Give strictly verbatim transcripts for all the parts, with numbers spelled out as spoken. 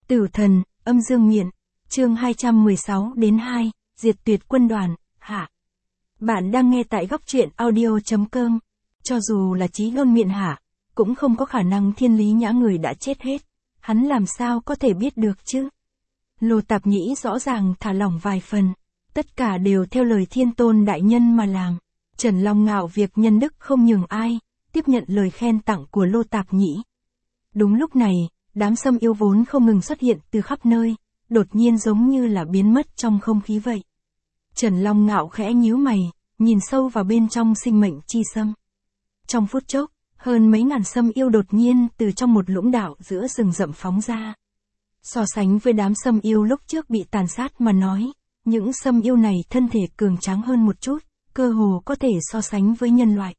Tử thần, âm dương miện, chương hai trăm mười sáu đến hai, diệt tuyệt quân đoàn, hạ. Bạn đang nghe tại góc truyện audio.com. Cho dù là Chí Ngôn miện hạ, cũng không có khả năng Thiên Lý Nhã người đã chết hết. Hắn làm sao có thể biết được chứ? Lô Tạp Nhĩ rõ ràng thả lỏng vài phần. Tất cả đều theo lời Thiên Tôn đại nhân mà làm. Trần Long ngạo việc nhân đức không nhường ai, tiếp nhận lời khen tặng của Lô Tạp Nhĩ. Đúng lúc này, đám sâm yêu vốn không ngừng xuất hiện từ khắp nơi, đột nhiên giống như là biến mất trong không khí vậy. Trần Long ngạo khẽ nhíu mày, nhìn sâu vào bên trong sinh mệnh chi sâm. Trong phút chốc, hơn mấy ngàn sâm yêu đột nhiên từ trong một lũng đạo giữa rừng rậm phóng ra. So sánh với đám sâm yêu lúc trước bị tàn sát mà nói, những sâm yêu này thân thể cường tráng hơn một chút, cơ hồ có thể so sánh với nhân loại.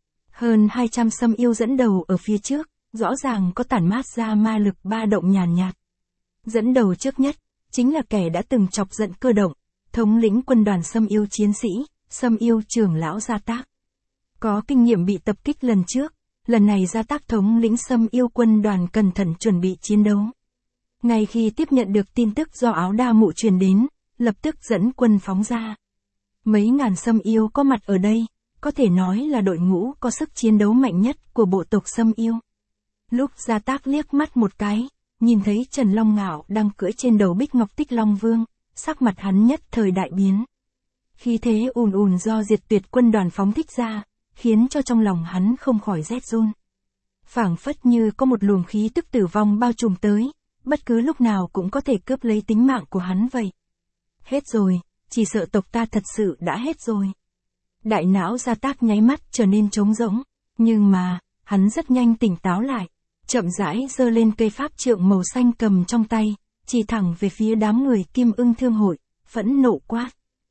Hơn hai trăm sâm yêu dẫn đầu ở phía trước, rõ ràng có tản mát ra ma lực ba động nhàn nhạt, nhạt. Dẫn đầu trước nhất, chính là kẻ đã từng chọc giận Cơ Động, thống lĩnh quân đoàn sâm yêu chiến sĩ, sâm yêu trưởng lão Gia Tác. Có kinh nghiệm bị tập kích lần trước, lần này Gia Tác thống lĩnh sâm yêu quân đoàn cẩn thận chuẩn bị chiến đấu. Ngay khi tiếp nhận được tin tức do Áo Đa Mụ truyền đến, lập tức dẫn quân phóng ra. Mấy ngàn sâm yêu có mặt ở đây, có thể nói là đội ngũ có sức chiến đấu mạnh nhất của bộ tộc sâm yêu. Lúc Gia Tác liếc mắt một cái, nhìn thấy Trần Long Ngạo đang cưỡi trên đầu Bích Ngọc Tích Long Vương, sắc mặt hắn nhất thời đại biến. Khí thế ùn ùn do diệt tuyệt quân đoàn phóng thích ra, khiến cho trong lòng hắn không khỏi rét run. Phảng phất như có một luồng khí tức tử vong bao trùm tới, bất cứ lúc nào cũng có thể cướp lấy tính mạng của hắn vậy. Hết rồi, chỉ sợ tộc ta thật sự đã hết rồi. Đại não Gia Tác nháy mắt trở nên trống rỗng, nhưng mà, hắn rất nhanh tỉnh táo lại, chậm rãi giơ lên cây pháp trượng màu xanh cầm trong tay, chỉ thẳng về phía đám người Kim Ưng Thương hội, phẫn nộ quát.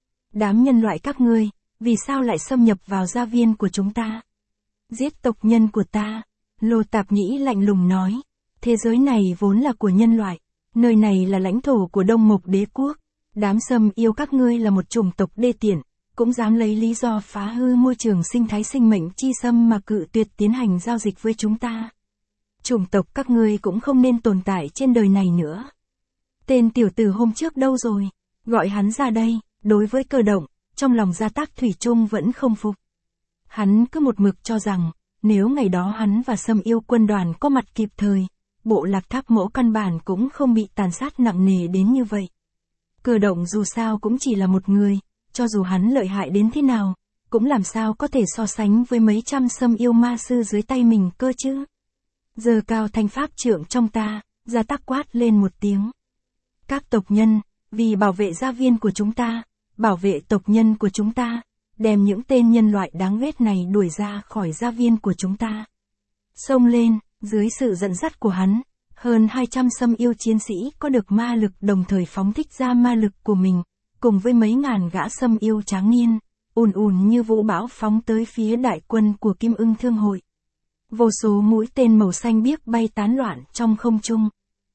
Đám nhân loại các ngươi, vì sao lại xâm nhập vào gia viên của chúng ta? Giết tộc nhân của ta, Lô Tạp Nhĩ lạnh lùng nói. Thế giới này vốn là của nhân loại, nơi này là lãnh thổ của Đông Mộc Đế Quốc. Đám sâm yêu các ngươi là một chủng tộc đê tiện, cũng dám lấy lý do phá hư môi trường sinh thái sinh mệnh chi sâm mà cự tuyệt tiến hành giao dịch với chúng ta. Chủng tộc các ngươi cũng không nên tồn tại trên đời này nữa. Tên tiểu tử hôm trước đâu rồi? Gọi hắn ra đây. Đối với Cơ Động, trong lòng Gia Tác thủy chung vẫn không phục. Hắn cứ một mực cho rằng, nếu ngày đó hắn và sâm yêu quân đoàn có mặt kịp thời, bộ lạc Tháp Mỗ căn bản cũng không bị tàn sát nặng nề đến như vậy. Cơ Động dù sao cũng chỉ là một người, cho dù hắn lợi hại đến thế nào, cũng làm sao có thể so sánh với mấy trăm sâm yêu ma sư dưới tay mình cơ chứ. Giơ cao thanh pháp trượng trong ta, Gia Tác quát lên một tiếng. Các tộc nhân, vì bảo vệ gia viên của chúng ta, bảo vệ tộc nhân của chúng ta, đem những tên nhân loại đáng ghét này đuổi ra khỏi gia viên của chúng ta. Xông lên, dưới sự dẫn dắt của hắn, hơn hai trăm sâm yêu chiến sĩ có được ma lực đồng thời phóng thích ra ma lực của mình, cùng với mấy ngàn gã sâm yêu tráng niên, ùn ùn như vũ bão phóng tới phía đại quân của Kim Ưng Thương hội. Vô số mũi tên màu xanh biếc bay tán loạn trong không trung.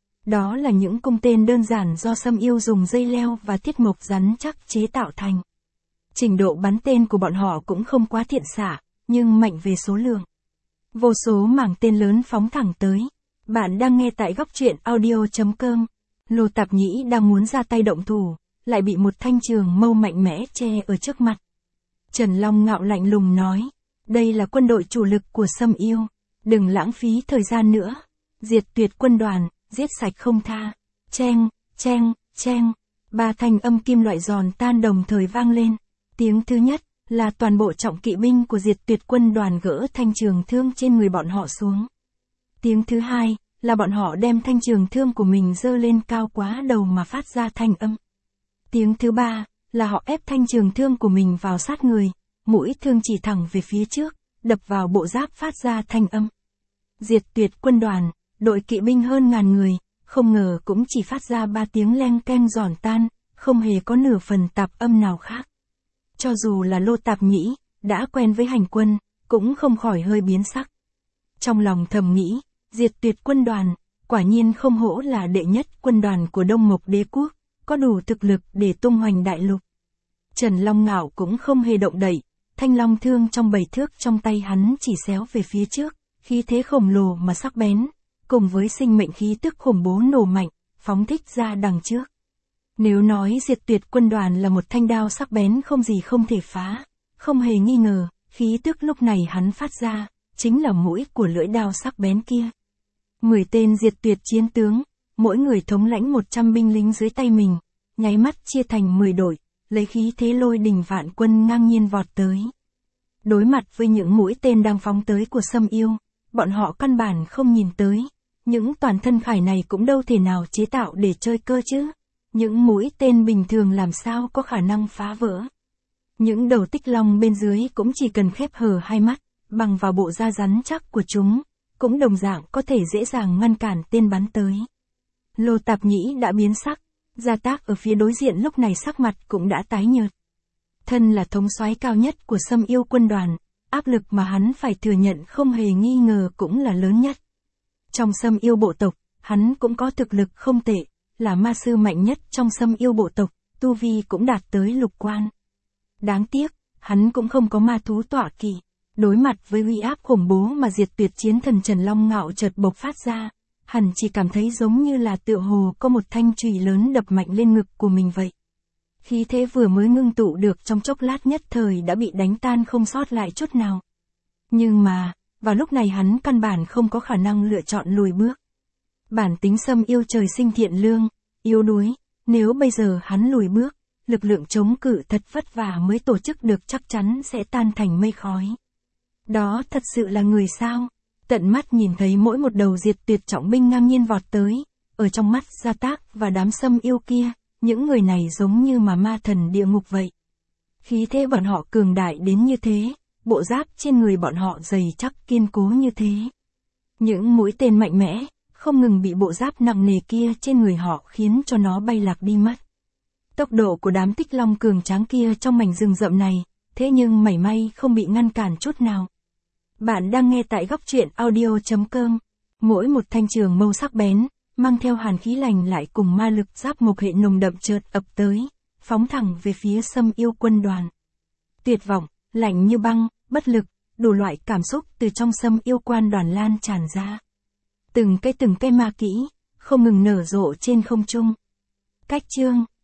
Đó là những cung tên đơn giản do sâm yêu dùng dây leo và thiết mộc rắn chắc chế tạo thành. Trình độ bắn tên của bọn họ cũng không quá thiện xạ, nhưng mạnh về số lượng. Vô số mảng tên lớn phóng thẳng tới. Bạn đang nghe tại góc truyện audio.com. Lô Tạp Nhĩ đang muốn ra tay động thủ, lại bị một thanh trường mâu mạnh mẽ che ở trước mặt. Trần Long Ngạo lạnh lùng nói, đây là quân đội chủ lực của sâm yêu, đừng lãng phí thời gian nữa. Diệt tuyệt quân đoàn, giết sạch không tha. Cheng, cheng, cheng. Ba thanh âm kim loại giòn tan đồng thời vang lên. Tiếng thứ nhất là toàn bộ trọng kỵ binh của diệt tuyệt quân đoàn gỡ thanh trường thương trên người bọn họ xuống. Tiếng thứ hai là bọn họ đem thanh trường thương của mình giơ lên cao quá đầu mà phát ra thanh âm. Tiếng thứ ba là họ ép thanh trường thương của mình vào sát người, mũi thương chỉ thẳng về phía trước, đập vào bộ giáp phát ra thanh âm. Diệt tuyệt quân đoàn, đội kỵ binh hơn ngàn người, không ngờ cũng chỉ phát ra ba tiếng leng keng giòn tan, không hề có nửa phần tạp âm nào khác. Cho dù là Lô Tạp Nhĩ, đã quen với hành quân, cũng không khỏi hơi biến sắc. Trong lòng thầm nghĩ, diệt tuyệt quân đoàn, quả nhiên không hổ là đệ nhất quân đoàn của Đông Mộc Đế Quốc, có đủ thực lực để tung hoành đại lục. Trần Long Ngạo cũng không hề động đậy, thanh long thương trong bảy thước trong tay hắn chỉ xéo về phía trước, khí thế khổng lồ mà sắc bén, cùng với sinh mệnh khí tức khủng bố nổ mạnh, phóng thích ra đằng trước. Nếu nói diệt tuyệt quân đoàn là một thanh đao sắc bén không gì không thể phá, không hề nghi ngờ, khí tức lúc này hắn phát ra, chính là mũi của lưỡi đao sắc bén kia. Mười tên diệt tuyệt chiến tướng, mỗi người thống lãnh một trăm binh lính dưới tay mình, nháy mắt chia thành mười đội, lấy khí thế lôi đình vạn quân ngang nhiên vọt tới. Đối mặt với những mũi tên đang phóng tới của Sâm Yêu, bọn họ căn bản không nhìn tới, những toàn thân khải này cũng đâu thể nào chế tạo để chơi cơ chứ. Những mũi tên bình thường làm sao có khả năng phá vỡ. Những đầu tích long bên dưới cũng chỉ cần khép hờ hai mắt, bằng vào bộ da rắn chắc của chúng, cũng đồng dạng có thể dễ dàng ngăn cản tên bắn tới. Lô Tạp Nhĩ đã biến sắc, Gia Tác ở phía đối diện lúc này sắc mặt cũng đã tái nhợt. Thân là thống soái cao nhất của Sâm Yêu quân đoàn, áp lực mà hắn phải thừa nhận không hề nghi ngờ cũng là lớn nhất. Trong Sâm Yêu bộ tộc, hắn cũng có thực lực không tệ, là ma sư mạnh nhất trong Sâm Yêu bộ tộc, tu vi cũng đạt tới lục quan. Đáng tiếc, hắn cũng không có ma thú tọa kỵ. Đối mặt với uy áp khủng bố mà diệt tuyệt chiến thần Trần Long Ngạo chợt bộc phát ra, hắn chỉ cảm thấy giống như là tựa hồ có một thanh chùy lớn đập mạnh lên ngực của mình vậy. Khí thế vừa mới ngưng tụ được trong chốc lát nhất thời đã bị đánh tan không sót lại chút nào. Nhưng mà, vào lúc này hắn căn bản không có khả năng lựa chọn lùi bước. Bản tính Sâm Yêu trời sinh thiện lương, yếu đuối, nếu bây giờ hắn lùi bước, lực lượng chống cự thật vất vả mới tổ chức được chắc chắn sẽ tan thành mây khói. Đó thật sự là người sao? Tận mắt nhìn thấy mỗi một đầu diệt tuyệt trọng binh ngang nhiên vọt tới, ở trong mắt Gia Tác và đám Sâm Yêu kia, những người này giống như mà ma thần địa ngục vậy. Khí thế bọn họ cường đại đến như thế, bộ giáp trên người bọn họ dày chắc kiên cố như thế. Những mũi tên mạnh mẽ, không ngừng bị bộ giáp nặng nề kia trên người họ khiến cho nó bay lạc đi mất. Tốc độ của đám tích long cường tráng kia trong mảnh rừng rậm này, thế nhưng mảy may không bị ngăn cản chút nào. Bạn đang nghe tại góc truyện audio chấm com. Mỗi một thanh trường mâu sắc bén, mang theo hàn khí lành lại cùng ma lực giáp mộc hệ nồng đậm chợt ập tới, phóng thẳng về phía Sâm Yêu quân đoàn. Tuyệt vọng, lạnh như băng, bất lực, đủ loại cảm xúc từ trong Sâm Yêu quân đoàn lan tràn ra. Từng cây từng cây ma kỹ, không ngừng nở rộ trên không trung. Cách chương